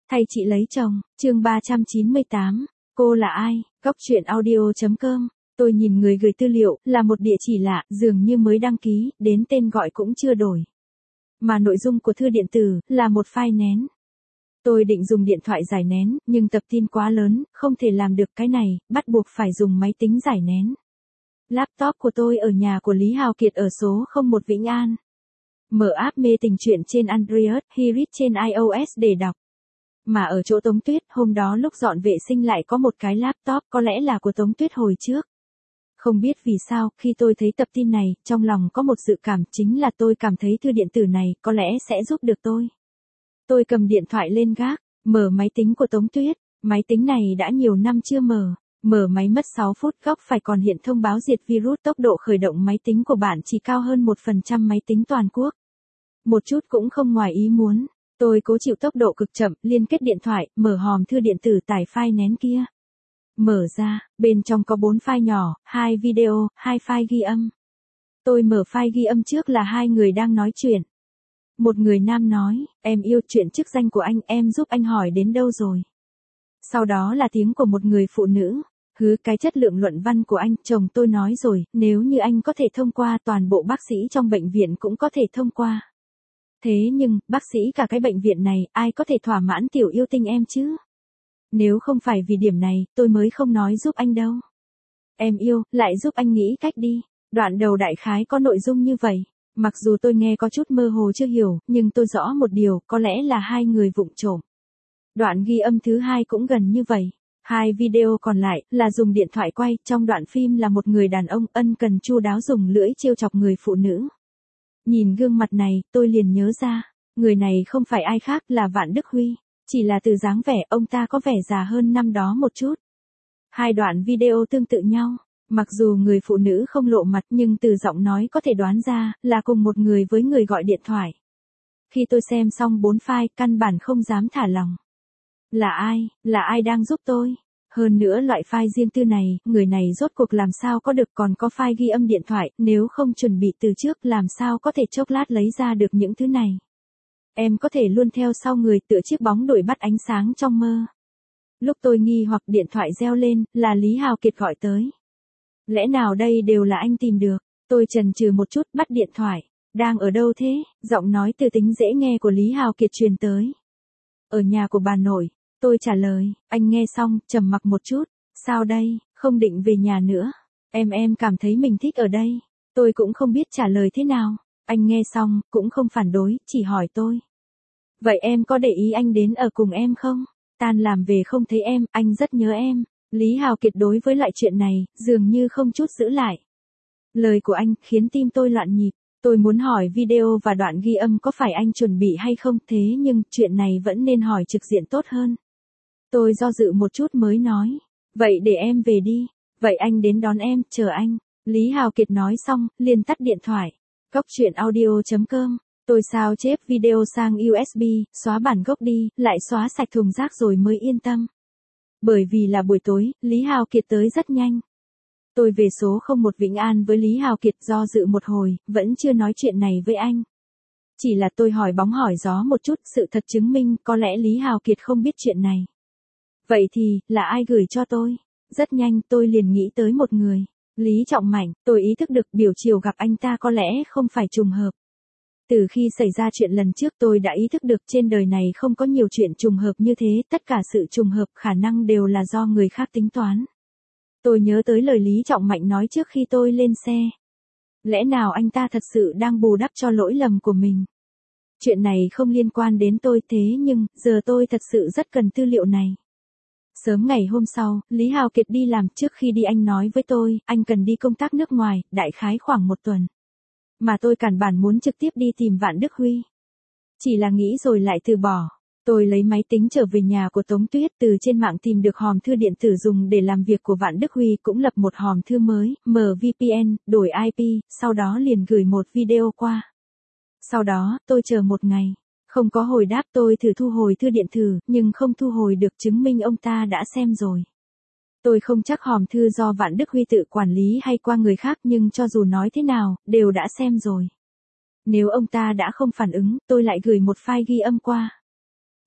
Thay chị lấy chồng, chương 398, cô là ai, góc chuyện audio.com. Tôi nhìn người gửi tư liệu, là một địa chỉ lạ, dường như mới đăng ký, đến tên gọi cũng chưa đổi. Mà nội dung của thư điện tử, là một file nén. Tôi định dùng điện thoại giải nén, nhưng tập tin quá lớn, không thể làm được cái này, bắt buộc phải dùng máy tính giải nén. Laptop của tôi ở nhà của Lý Hào Kiệt ở số 01 Vĩnh An. Mở app mê tình truyện trên Android, Hirit trên iOS để đọc. Mà ở chỗ Tống Tuyết, hôm đó lúc dọn vệ sinh lại có một cái laptop, có lẽ là của Tống Tuyết hồi trước. Không biết vì sao, khi tôi thấy tập tin này, trong lòng có một dự cảm, chính là tôi cảm thấy thư điện tử này, có lẽ sẽ giúp được tôi. Tôi cầm điện thoại lên gác, mở máy tính của Tống Tuyết, máy tính này đã nhiều năm chưa mở máy mất 6 phút, góc phải còn hiện thông báo diệt virus, tốc độ khởi động máy tính của bạn chỉ cao hơn 1% máy tính toàn quốc. Một chút cũng không ngoài ý muốn. Tôi cố chịu tốc độ cực chậm, liên kết điện thoại, mở hòm thư điện tử tải file nén kia. Mở ra, bên trong có 4 file nhỏ, 2 video, 2 file ghi âm. Tôi mở file ghi âm trước là 2 người đang nói chuyện. Một người nam nói, em yêu chuyện chức danh của anh, em giúp anh hỏi đến đâu rồi. Sau đó là tiếng của một người phụ nữ. Hứ, cái chất lượng luận văn của anh, chồng tôi nói rồi, nếu như anh có thể thông qua, toàn bộ bác sĩ trong bệnh viện cũng có thể thông qua. Thế nhưng, bác sĩ cả cái bệnh viện này, ai có thể thỏa mãn tiểu yêu tinh em chứ? Nếu không phải vì điểm này, tôi mới không nói giúp anh đâu. Em yêu, lại giúp anh nghĩ cách đi. Đoạn đầu đại khái có nội dung như vậy. Mặc dù tôi nghe có chút mơ hồ chưa hiểu, nhưng tôi rõ một điều, có lẽ là 2 người vụng trộm. Đoạn ghi âm thứ 2 cũng gần như vậy. 2 video còn lại, là dùng điện thoại quay, trong đoạn phim là một người đàn ông ân cần chu đáo dùng lưỡi trêu chọc người phụ nữ. Nhìn gương mặt này, tôi liền nhớ ra, người này không phải ai khác là Vạn Đức Huy, chỉ là từ dáng vẻ ông ta có vẻ già hơn năm đó một chút. 2 đoạn video tương tự nhau, mặc dù người phụ nữ không lộ mặt nhưng từ giọng nói có thể đoán ra là cùng một người với người gọi điện thoại. Khi tôi xem xong 4 file, căn bản không dám thả lòng. Là ai đang giúp tôi? Hơn nữa loại file riêng tư này, người này rốt cuộc làm sao có được, còn có file ghi âm điện thoại, nếu không chuẩn bị từ trước làm sao có thể chốc lát lấy ra được những thứ này. Em có thể luôn theo sau người tựa chiếc bóng đuổi bắt ánh sáng trong mơ. Lúc tôi nghi hoặc điện thoại reo lên, là Lý Hào Kiệt gọi tới. Lẽ nào đây đều là anh tìm được? Tôi chần chừ một chút, bắt điện thoại. Đang ở đâu thế? Giọng nói từ tính dễ nghe của Lý Hào Kiệt truyền tới. Ở nhà của bà nội. Tôi trả lời, anh nghe xong, trầm mặc một chút, sao đây, không định về nhà nữa, em cảm thấy mình thích ở đây, tôi cũng không biết trả lời thế nào, anh nghe xong, cũng không phản đối, chỉ hỏi tôi. Vậy em có để ý anh đến ở cùng em không? Tan làm về không thấy em, anh rất nhớ em. Lý Hào Kiệt đối với loại chuyện này, dường như không chút giữ lại. Lời của anh, khiến tim tôi loạn nhịp. Tôi muốn hỏi video và đoạn ghi âm có phải anh chuẩn bị hay không, thế nhưng, chuyện này vẫn nên hỏi trực diện tốt hơn. Tôi do dự một chút mới nói. Vậy để em về đi. Vậy anh đến đón em, chờ anh. Lý Hào Kiệt nói xong, liền tắt điện thoại. Góc chuyện audio.com. Tôi sao chép video sang USB, xóa bản gốc đi, lại xóa sạch thùng rác rồi mới yên tâm. Bởi vì là buổi tối, Lý Hào Kiệt tới rất nhanh. Tôi về số 01 Vĩnh An với Lý Hào Kiệt, do dự một hồi, vẫn chưa nói chuyện này với anh. Chỉ là tôi hỏi bóng hỏi gió một chút, sự thật chứng minh có lẽ Lý Hào Kiệt không biết chuyện này. Vậy thì, là ai gửi cho tôi? Rất nhanh tôi liền nghĩ tới một người. Lý Trọng Mạnh, tôi ý thức được biểu chiều gặp anh ta có lẽ không phải trùng hợp. Từ khi xảy ra chuyện lần trước tôi đã ý thức được trên đời này không có nhiều chuyện trùng hợp như thế, tất cả sự trùng hợp khả năng đều là do người khác tính toán. Tôi nhớ tới lời Lý Trọng Mạnh nói trước khi tôi lên xe. Lẽ nào anh ta thật sự đang bù đắp cho lỗi lầm của mình? Chuyện này không liên quan đến tôi, thế nhưng, giờ tôi thật sự rất cần tư liệu này. Sớm ngày hôm sau, Lý Hào Kiệt đi làm, trước khi đi anh nói với tôi, anh cần đi công tác nước ngoài, đại khái khoảng 1 tuần. Mà tôi cản bản muốn trực tiếp đi tìm Vạn Đức Huy. Chỉ là nghĩ rồi lại từ bỏ. Tôi lấy máy tính trở về nhà của Tống Tuyết, từ trên mạng tìm được hòm thư điện tử dùng để làm việc của Vạn Đức Huy, cũng lập một hòm thư mới, mở VPN, đổi IP, sau đó liền gửi một video qua. Sau đó, tôi chờ 1 ngày. Không có hồi đáp, tôi thử thu hồi thư điện tử, nhưng không thu hồi được, chứng minh ông ta đã xem rồi. Tôi không chắc hòm thư do Vạn Đức Huy tự quản lý hay qua người khác, nhưng cho dù nói thế nào, đều đã xem rồi. Nếu ông ta đã không phản ứng, tôi lại gửi một file ghi âm qua.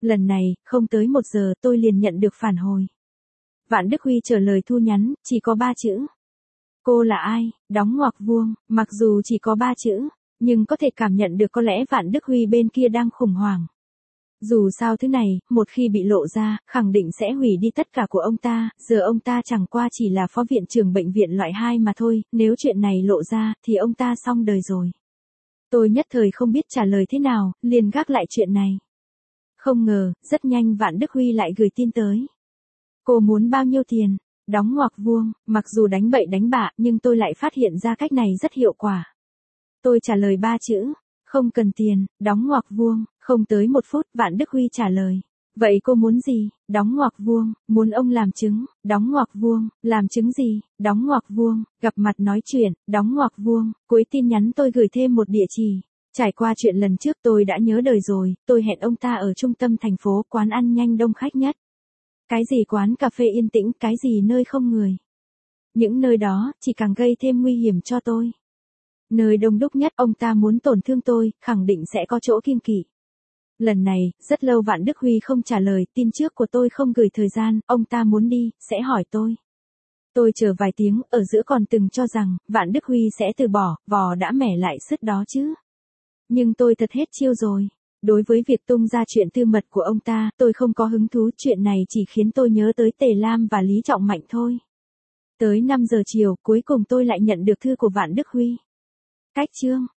Lần này, không tới 1 giờ tôi liền nhận được phản hồi. Vạn Đức Huy trả lời thu nhắn, chỉ có 3 chữ. Cô là ai? Đóng ngoặc vuông, mặc dù chỉ có 3 chữ, nhưng có thể cảm nhận được có lẽ Vạn Đức Huy bên kia đang khủng hoảng. Dù sao thứ này, một khi bị lộ ra, khẳng định sẽ hủy đi tất cả của ông ta, giờ ông ta chẳng qua chỉ là phó viện trưởng bệnh viện loại 2 mà thôi, nếu chuyện này lộ ra, thì ông ta xong đời rồi. Tôi nhất thời không biết trả lời thế nào, liền gác lại chuyện này. Không ngờ, rất nhanh Vạn Đức Huy lại gửi tin tới. Cô muốn bao nhiêu tiền? Đóng ngoặc vuông, mặc dù đánh bậy đánh bạ, nhưng tôi lại phát hiện ra cách này rất hiệu quả. Tôi trả lời 3 chữ, không cần tiền, đóng ngoặc vuông, không tới 1 phút, Vạn Đức Huy trả lời. Vậy cô muốn gì? Đóng ngoặc vuông, muốn ông làm chứng, đóng ngoặc vuông, làm chứng gì? Đóng ngoặc vuông, gặp mặt nói chuyện, đóng ngoặc vuông, cuối tin nhắn tôi gửi thêm một địa chỉ. Trải qua chuyện lần trước tôi đã nhớ đời rồi, tôi hẹn ông ta ở trung tâm thành phố, quán ăn nhanh đông khách nhất. Cái gì quán cà phê yên tĩnh, cái gì nơi không người. Những nơi đó, chỉ càng gây thêm nguy hiểm cho tôi. Nơi đông đúc nhất, ông ta muốn tổn thương tôi, khẳng định sẽ có chỗ kiêng kỵ. Lần này, rất lâu Vạn Đức Huy không trả lời, tin trước của tôi không gửi thời gian, ông ta muốn đi, sẽ hỏi tôi. Tôi chờ vài tiếng, ở giữa còn từng cho rằng, Vạn Đức Huy sẽ từ bỏ, vò đã mẻ lại sứt đó chứ. Nhưng tôi thật hết chiêu rồi. Đối với việc tung ra chuyện tư mật của ông ta, tôi không có hứng thú, chuyện này chỉ khiến tôi nhớ tới Tề Lam và Lý Trọng Mạnh thôi. Tới 5 giờ chiều, cuối cùng tôi lại nhận được thư của Vạn Đức Huy. Cách chương